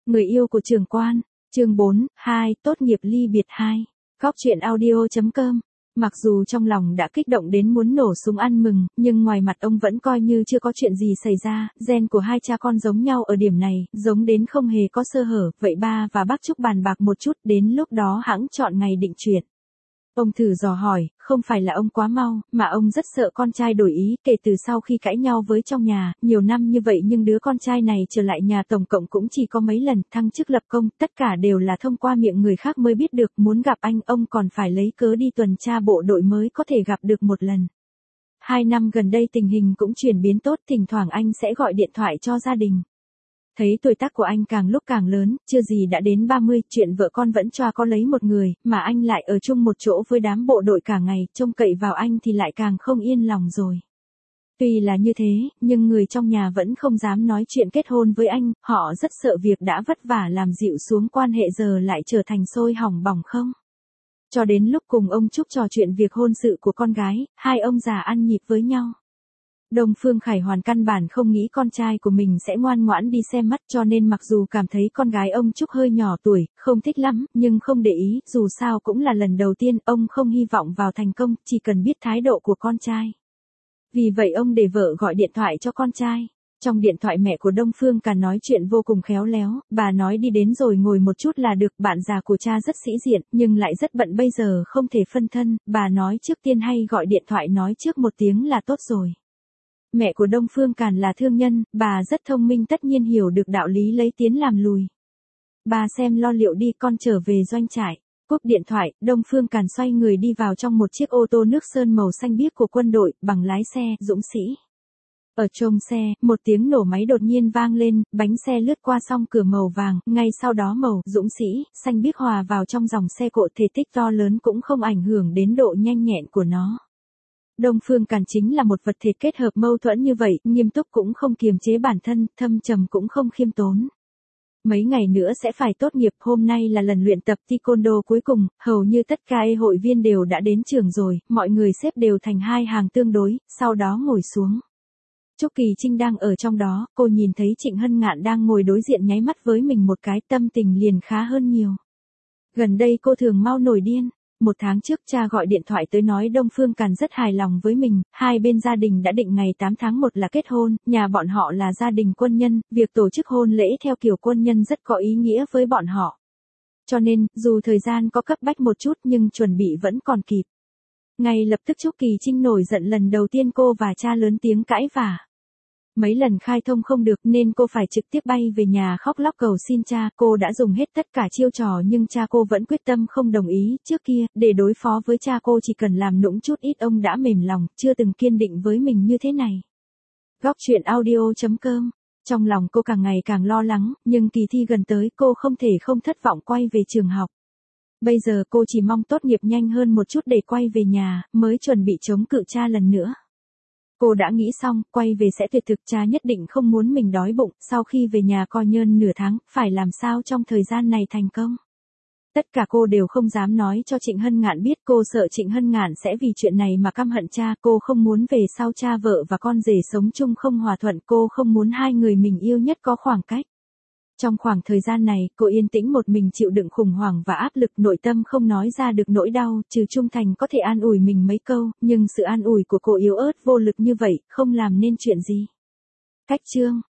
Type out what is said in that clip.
Người yêu của trưởng quan, chương 4, 2, tốt nghiệp ly biệt 2. Góc chuyện audio.com. Mặc dù trong lòng đã kích động đến muốn nổ súng ăn mừng, nhưng ngoài mặt ông vẫn coi như chưa có chuyện gì xảy ra, gen của hai cha con giống nhau ở điểm này, giống đến không hề có sơ hở, vậy ba và bác Trúc bàn bạc một chút, đến lúc đó hẵng chọn ngày định chuyện. Ông thử dò hỏi, không phải là ông quá mau, mà ông rất sợ con trai đổi ý, kể từ sau khi cãi nhau với trong nhà, nhiều năm như vậy nhưng đứa con trai này trở lại nhà tổng cộng cũng chỉ có mấy lần, thăng chức lập công, tất cả đều là thông qua miệng người khác mới biết được, muốn gặp anh, ông còn phải lấy cớ đi tuần tra bộ đội mới có thể gặp được một lần. 2 năm gần đây tình hình cũng chuyển biến tốt, thỉnh thoảng anh sẽ gọi điện thoại cho gia đình. Thấy tuổi tác của anh càng lúc càng lớn, chưa gì đã đến 30, chuyện vợ con vẫn cho có lấy một người, mà anh lại ở chung một chỗ với đám bộ đội cả ngày, trông cậy vào anh thì lại càng không yên lòng rồi. Tuy là như thế, nhưng người trong nhà vẫn không dám nói chuyện kết hôn với anh, họ rất sợ việc đã vất vả làm dịu xuống quan hệ giờ lại trở thành sôi hỏng bỏng không. Cho đến lúc cùng ông Trúc trò chuyện việc hôn sự của con gái, hai ông già ăn nhịp với nhau. Đông Phương Khải Hoàn căn bản không nghĩ con trai của mình sẽ ngoan ngoãn đi xem mắt, cho nên mặc dù cảm thấy con gái ông Trúc hơi nhỏ tuổi, không thích lắm, nhưng không để ý, dù sao cũng là lần đầu tiên, ông không hy vọng vào thành công, chỉ cần biết thái độ của con trai. Vì vậy ông để vợ gọi điện thoại cho con trai. Trong điện thoại mẹ của Đông Phương Càn nói chuyện vô cùng khéo léo, bà nói đi đến rồi ngồi một chút là được, bạn già của cha rất sĩ diện, nhưng lại rất bận bây giờ không thể phân thân, bà nói trước tiên hay gọi điện thoại nói trước một tiếng là tốt rồi. Mẹ của Đông Phương Càn là thương nhân, bà rất thông minh tất nhiên hiểu được đạo lý lấy tiến làm lùi. Bà xem lo liệu đi, con trở về doanh trại. Cúp điện thoại, Đông Phương Càn xoay người đi vào trong một chiếc ô tô nước sơn màu xanh biếc của quân đội, bằng lái xe, Dũng Sĩ. Ở trông xe, một tiếng nổ máy đột nhiên vang lên, bánh xe lướt qua song cửa màu vàng, ngay sau đó màu Dũng Sĩ, xanh biếc hòa vào trong dòng xe cộ, thể tích to lớn cũng không ảnh hưởng đến độ nhanh nhẹn của nó. Đông Phương Càn chính là một vật thể kết hợp mâu thuẫn như vậy, nghiêm túc cũng không kiềm chế bản thân, thâm trầm cũng không khiêm tốn. Mấy ngày nữa sẽ phải tốt nghiệp, hôm nay là lần luyện tập taekwondo cuối cùng, hầu như tất cả hội viên đều đã đến trường rồi, mọi người xếp đều thành hai hàng tương đối, sau đó ngồi xuống. Trúc Kỳ Trinh đang ở trong đó, cô nhìn thấy Trịnh Hân Ngạn đang ngồi đối diện nháy mắt với mình một cái, tâm tình liền khá hơn nhiều. Gần đây cô thường mau nổi điên. 1 tháng trước cha gọi điện thoại tới nói Đông Phương Càn rất hài lòng với mình, hai bên gia đình đã định ngày 8 tháng 1 là kết hôn, nhà bọn họ là gia đình quân nhân, việc tổ chức hôn lễ theo kiểu quân nhân rất có ý nghĩa với bọn họ. Cho nên, dù thời gian có cấp bách một chút nhưng chuẩn bị vẫn còn kịp. Ngay lập tức Trúc Kỳ Trinh nổi giận, lần đầu tiên cô và cha lớn tiếng cãi vả. Mấy lần khai thông không được nên cô phải trực tiếp bay về nhà khóc lóc cầu xin cha, cô đã dùng hết tất cả chiêu trò nhưng cha cô vẫn quyết tâm không đồng ý, trước kia, để đối phó với cha cô chỉ cần làm nũng chút ít ông đã mềm lòng, chưa từng kiên định với mình như thế này. Góc chuyện audio.com. Trong lòng cô càng ngày càng lo lắng, nhưng kỳ thi gần tới cô không thể không thất vọng quay về trường học. Bây giờ cô chỉ mong tốt nghiệp nhanh hơn một chút để quay về nhà, mới chuẩn bị chống cự cha lần nữa. Cô đã nghĩ xong, quay về sẽ tuyệt thực, cha nhất định không muốn mình đói bụng, sau khi về nhà coi nhơn nửa tháng, phải làm sao trong thời gian này thành công. Tất cả cô đều không dám nói cho Trịnh Hân Ngạn biết, cô sợ Trịnh Hân Ngạn sẽ vì chuyện này mà căm hận cha, cô không muốn về sau cha vợ và con rể sống chung không hòa thuận, cô không muốn hai người mình yêu nhất có khoảng cách. Trong khoảng thời gian này, cô yên tĩnh một mình chịu đựng khủng hoảng và áp lực, nội tâm không nói ra được nỗi đau, trừ Trung Thành có thể an ủi mình mấy câu, nhưng sự an ủi của cô yếu ớt vô lực như vậy, không làm nên chuyện gì. Cách chương.